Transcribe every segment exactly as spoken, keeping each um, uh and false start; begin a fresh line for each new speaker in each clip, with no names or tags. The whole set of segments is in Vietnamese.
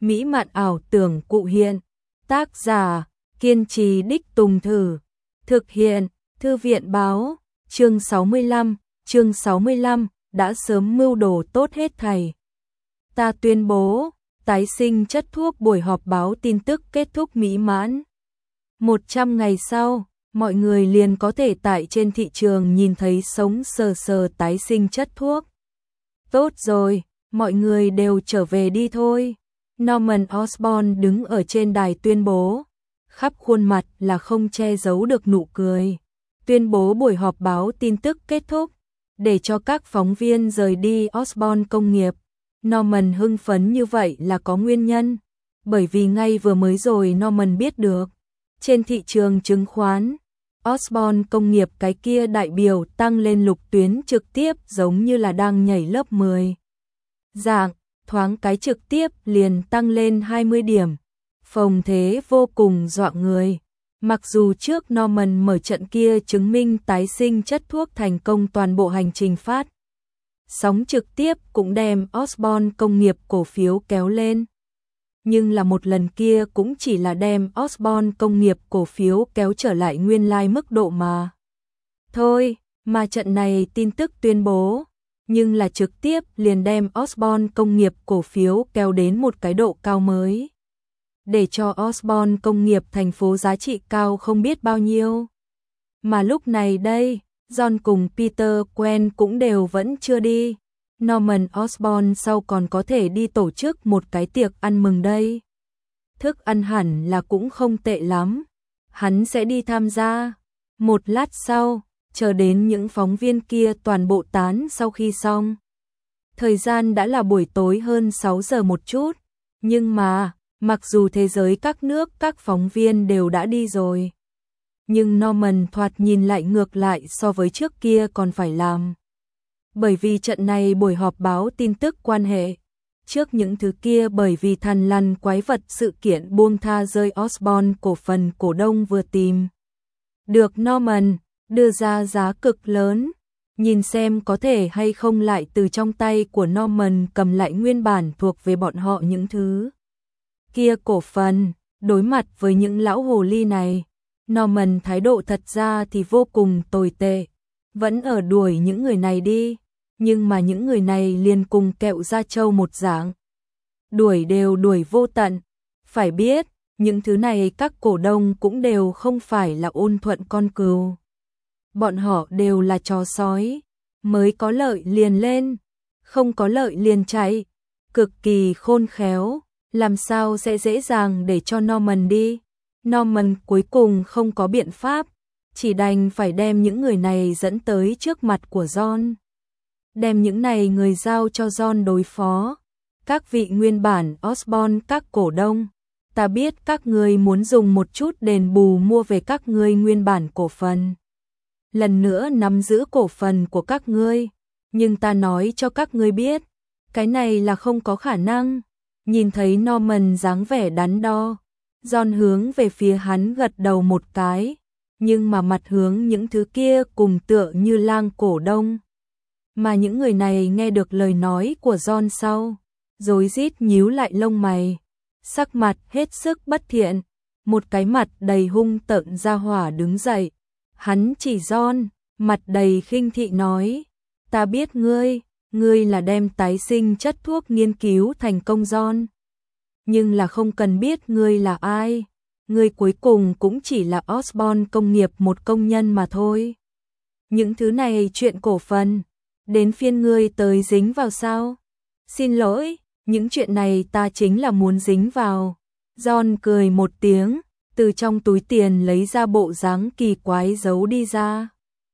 mỹ mạn ảo tưởng cụ hiện. Tác giả, kiên trì đích tùng thử. Thực hiện, Thư viện báo, chương sáu mươi lăm, chương sáu mươi lăm, đã sớm mưu đồ tốt hết thảy. Ta tuyên bố, tái sinh chất thuốc buổi họp báo tin tức kết thúc mỹ mãn. một trăm ngày sau, mọi người liền có thể tại trên thị trường nhìn thấy sống sờ sờ tái sinh chất thuốc. Tốt rồi, mọi người đều trở về đi thôi. Norman Osborn đứng ở trên đài tuyên bố, khắp khuôn mặt là không che giấu được nụ cười. Tuyên bố buổi họp báo tin tức kết thúc, để cho các phóng viên rời đi Osborn công nghiệp. Norman hưng phấn như vậy là có nguyên nhân, bởi vì ngay vừa mới rồi Norman biết được, trên thị trường chứng khoán, Osborn công nghiệp cái kia đại biểu tăng lên lục tuyến trực tiếp giống như là đang nhảy lớp mười. Dạng, thoáng cái trực tiếp liền tăng lên hai mươi điểm. Phồng thế vô cùng dọa người. Mặc dù trước Norman mở trận kia chứng minh tái sinh chất thuốc thành công toàn bộ hành trình phát sóng trực tiếp cũng đem Osborn công nghiệp cổ phiếu kéo lên. Nhưng là một lần kia cũng chỉ là đem Osborn công nghiệp cổ phiếu kéo trở lại nguyên lai mức độ mà. Thôi, mà trận này tin tức tuyên bố, nhưng là trực tiếp liền đem Osborn công nghiệp cổ phiếu kéo đến một cái độ cao mới. Để cho Osborn công nghiệp thành phố giá trị cao không biết bao nhiêu. Mà lúc này đây, John cùng Peter Quen cũng đều vẫn chưa đi. Norman Osborn sau còn có thể đi tổ chức một cái tiệc ăn mừng đây. Thức ăn hẳn là cũng không tệ lắm. Hắn sẽ đi tham gia. Một lát sau, chờ đến những phóng viên kia toàn bộ tán sau khi xong. Thời gian đã là buổi tối hơn sáu giờ một chút. Nhưng mà, mặc dù thế giới các nước các phóng viên đều đã đi rồi. Nhưng Norman thoạt nhìn lại ngược lại so với trước kia còn phải làm. Bởi vì trận này buổi họp báo tin tức quan hệ. Trước những thứ kia bởi vì thằn lằn quái vật sự kiện buông tha rơi Osborn cổ phần cổ đông vừa tìm. Được Norman đưa ra giá cực lớn. Nhìn xem có thể hay không lại từ trong tay của Norman cầm lại nguyên bản thuộc về bọn họ những thứ kia cổ phần. Đối mặt với những lão hồ ly này, Norman thái độ thật ra thì vô cùng tồi tệ. Vẫn ở đuổi những người này đi. Nhưng mà những người này liền cùng kẹo da trâu một dạng. Đuổi đều đuổi vô tận. Phải biết, những thứ này các cổ đông cũng đều không phải là ôn thuận con cừu. Bọn họ đều là chó sói. Mới có lợi liền lên, không có lợi liền chạy. Cực kỳ khôn khéo, làm sao sẽ dễ dàng để cho Norman đi. Norman cuối cùng không có biện pháp, chỉ đành phải đem những người này dẫn tới trước mặt của John. Đem những này người giao cho John đối phó. Các vị nguyên bản Osborn các cổ đông, ta biết các ngươi muốn dùng một chút đền bù mua về các ngươi nguyên bản cổ phần. Lần nữa nắm giữ cổ phần của các ngươi, nhưng ta nói cho các ngươi biết, cái này là không có khả năng. Nhìn thấy Norman dáng vẻ đắn đo, John hướng về phía hắn gật đầu một cái, nhưng mà mặt hướng những thứ kia cùng tựa như lang cổ đông. Mà những người này nghe được lời nói của John sau, rối rít nhíu lại lông mày, sắc mặt hết sức bất thiện, một cái mặt đầy hung tợn ra hỏa đứng dậy. Hắn chỉ John, mặt đầy khinh thị nói, ta biết ngươi, ngươi là đem tái sinh chất thuốc nghiên cứu thành công John. Nhưng là không cần biết ngươi là ai, ngươi cuối cùng cũng chỉ là Osborn công nghiệp một công nhân mà thôi. Những thứ này chuyện cổ phần, đến phiên ngươi tới dính vào sao? Xin lỗi, những chuyện này ta chính là muốn dính vào. John cười một tiếng, từ trong túi tiền lấy ra bộ dáng kỳ quái giấu đi ra.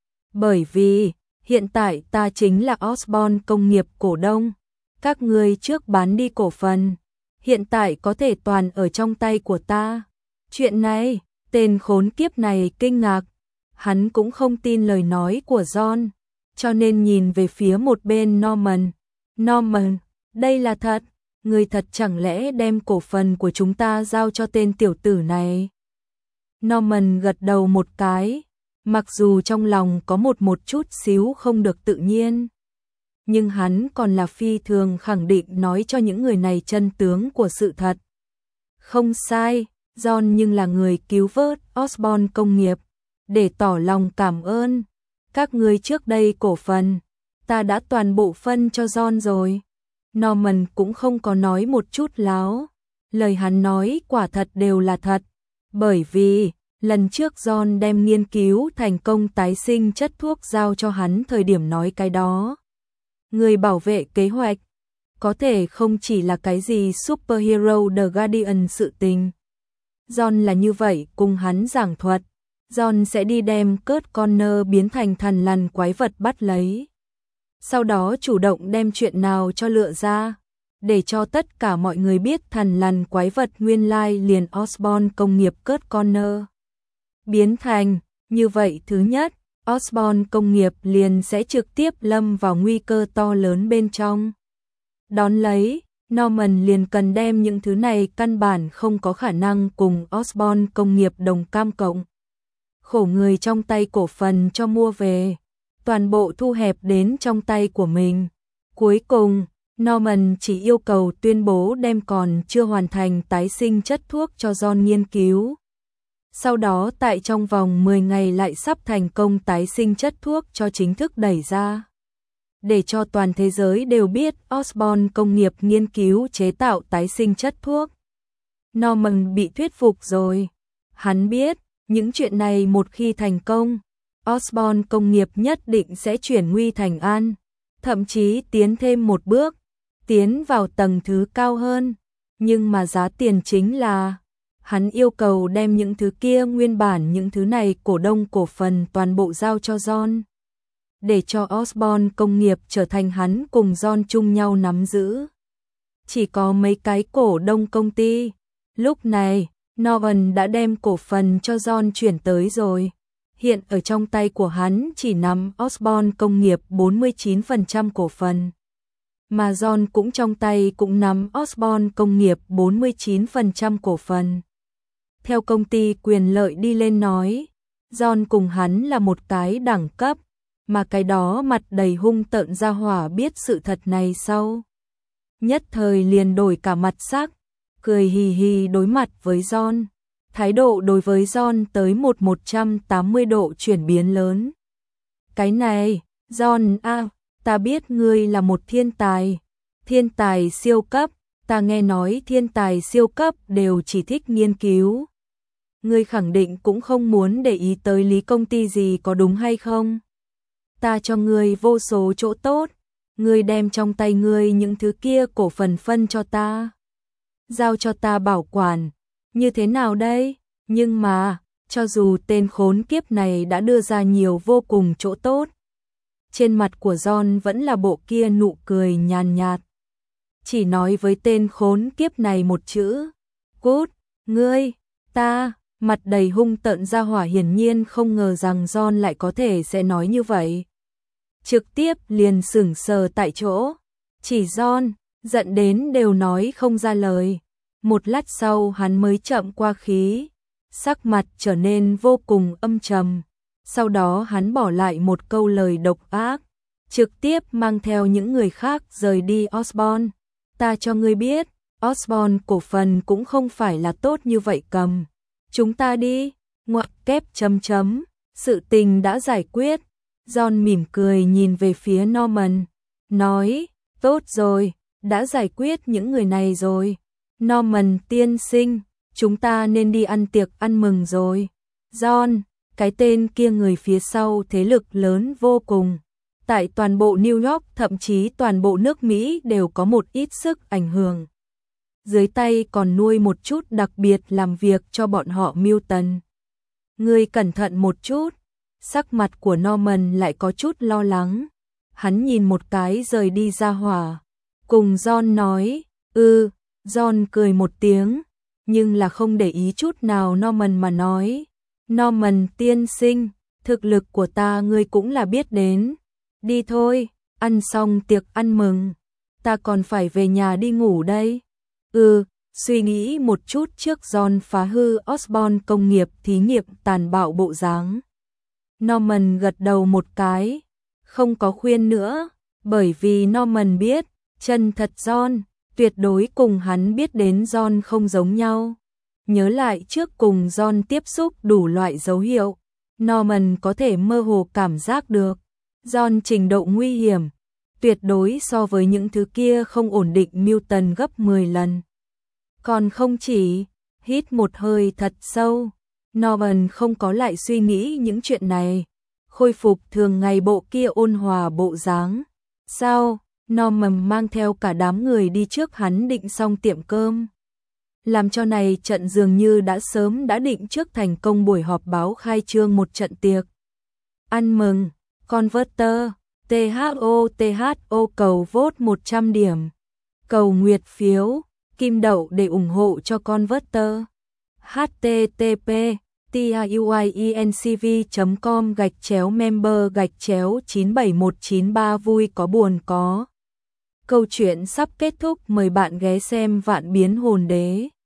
Bởi vì, hiện tại ta chính là Osborn công nghiệp cổ đông. Các ngươi trước bán đi cổ phần, hiện tại có thể toàn ở trong tay của ta. Chuyện này, tên khốn kiếp này kinh ngạc. Hắn cũng không tin lời nói của John, cho nên nhìn về phía một bên Norman. Norman, đây là thật, ngươi thật chẳng lẽ đem cổ phần của chúng ta giao cho tên tiểu tử này? Norman gật đầu một cái, mặc dù trong lòng có một một chút xíu không được tự nhiên. nhưng hắn còn là phi thường khẳng định nói cho những người này chân tướng của sự thật. Không sai, John nhưng là người cứu vớt Osborn công nghiệp, để tỏ lòng cảm ơn. Các ngươi trước đây cổ phần, ta đã toàn bộ phân cho John rồi. Norman cũng không có nói một chút láo, lời hắn nói quả thật đều là thật, bởi vì lần trước John đem nghiên cứu thành công tái sinh chất thuốc giao cho hắn thời điểm nói cái đó. Người bảo vệ kế hoạch, có thể không chỉ là cái gì superhero The Guardian sự tình. John là như vậy cùng hắn giảng thuật, John sẽ đi đem Kurt Connor biến thành thằn lằn quái vật bắt lấy. Sau đó chủ động đem chuyện nào cho lựa ra, để cho tất cả mọi người biết thằn lằn quái vật nguyên lai liền Osborn công nghiệp Kurt Connor biến thành, như vậy thứ nhất, Osborn công nghiệp liền sẽ trực tiếp lâm vào nguy cơ to lớn bên trong. Đón lấy, Norman liền cần đem những thứ này căn bản không có khả năng cùng Osborn công nghiệp đồng cam cộng khổ người trong tay cổ phần cho mua về, toàn bộ thu hẹp đến trong tay của mình. Cuối cùng, Norman chỉ yêu cầu tuyên bố đem còn chưa hoàn thành tái sinh chất thuốc cho John nghiên cứu. Sau đó tại trong vòng mười ngày lại sắp thành công tái sinh chất thuốc cho chính thức đẩy ra. Để cho toàn thế giới đều biết Osborn công nghiệp nghiên cứu chế tạo tái sinh chất thuốc. Norman bị thuyết phục rồi. Hắn biết, những chuyện này một khi thành công, Osborn công nghiệp nhất định sẽ chuyển nguy thành an, thậm chí tiến thêm một bước, tiến vào tầng thứ cao hơn. Nhưng mà giá tiền chính là, hắn yêu cầu đem những thứ kia nguyên bản những thứ này cổ đông cổ phần toàn bộ giao cho John, để cho Osborn công nghiệp trở thành hắn cùng John chung nhau nắm giữ. Chỉ có mấy cái cổ đông công ty. Lúc này, Norman đã đem cổ phần cho John chuyển tới rồi. Hiện ở trong tay của hắn chỉ nắm Osborn công nghiệp bốn mươi chín phần trăm cổ phần. Mà John cũng trong tay cũng nắm Osborn công nghiệp bốn mươi chín phần trăm cổ phần. Theo công ty quyền lợi đi lên nói, John cùng hắn là một cái đẳng cấp, mà cái đó mặt đầy hung tợn ra hỏa biết sự thật này sau. Nhất thời liền đổi cả mặt sắc, cười hì hì đối mặt với John. Thái độ đối với John tới một một trăm tám mươi độ chuyển biến lớn. Cái này, John à, ta biết ngươi là một thiên tài, thiên tài siêu cấp, ta nghe nói thiên tài siêu cấp đều chỉ thích nghiên cứu. Ngươi khẳng định cũng không muốn để ý tới lý công ty gì có đúng hay không? Ta cho ngươi vô số chỗ tốt, ngươi đem trong tay ngươi những thứ kia cổ phần phân cho ta, giao cho ta bảo quản, như thế nào đây? Nhưng mà, cho dù tên khốn kiếp này đã đưa ra nhiều vô cùng chỗ tốt, trên mặt của John vẫn là bộ kia nụ cười nhàn nhạt. Chỉ nói với tên khốn kiếp này một chữ, cút, ngươi, ta, mặt đầy hung tợn ra hỏa hiển nhiên không ngờ rằng John lại có thể sẽ nói như vậy. Trực tiếp liền sững sờ tại chỗ, chỉ John, giận đến đều nói không ra lời. Một lát sau hắn mới chậm qua khí, sắc mặt trở nên vô cùng âm trầm. Sau đó hắn bỏ lại một câu lời độc ác, trực tiếp mang theo những người khác rời đi Osborn. Ta cho ngươi biết, Osborn cổ phần cũng không phải là tốt như vậy cầm. Chúng ta đi, ngoặc kép chấm chấm, sự tình đã giải quyết. John mỉm cười nhìn về phía Norman, nói, tốt rồi, đã giải quyết những người này rồi. Norman tiên sinh, chúng ta nên đi ăn tiệc ăn mừng rồi. John, cái tên kia người phía sau thế lực lớn vô cùng. Tại toàn bộ New York, thậm chí toàn bộ nước Mỹ đều có một ít sức ảnh hưởng. Dưới tay còn nuôi một chút đặc biệt làm việc cho bọn họ Milton. Ngươi cẩn thận một chút. Sắc mặt của Norman lại có chút lo lắng. Hắn nhìn một cái rời đi ra hỏa. Cùng John nói, ư, John cười một tiếng, nhưng là không để ý chút nào Norman mà nói. Norman tiên sinh, thực lực của ta ngươi cũng là biết đến. Đi thôi, ăn xong tiệc ăn mừng, ta còn phải về nhà đi ngủ đây. Ừ, suy nghĩ một chút trước John phá hư Osborn công nghiệp thí nghiệm tàn bạo bộ dáng. Norman gật đầu một cái, không có khuyên nữa, Bởi vì Norman biết, chân thật John, tuyệt đối cùng hắn biết đến John không giống nhau. Nhớ lại trước cùng John tiếp xúc đủ loại dấu hiệu, Norman có thể mơ hồ cảm giác được. John trình độ nguy hiểm, tuyệt đối so với những thứ kia không ổn định Milton gấp mười lần. Còn không chỉ, hít một hơi thật sâu, Norman không có lại suy nghĩ những chuyện này, khôi phục thường ngày bộ kia ôn hòa bộ dáng. Sau, Norman mang theo cả đám người đi trước hắn định xong tiệm cơm. Làm cho này trận dường như đã sớm đã định trước thành công buổi họp báo khai trương một trận tiệc ăn mừng. Converter, tê hát o tê hát o cầu vote một trăm điểm. Cầu nguyệt phiếu, kim đậu để ủng hộ cho Converter. http tiuiencv chấm com gạch chéo member gạch chéo chín bảy một chín ba vui có buồn có. Câu chuyện sắp kết thúc, mời bạn ghé xem Vạn Biến Hồn Đế.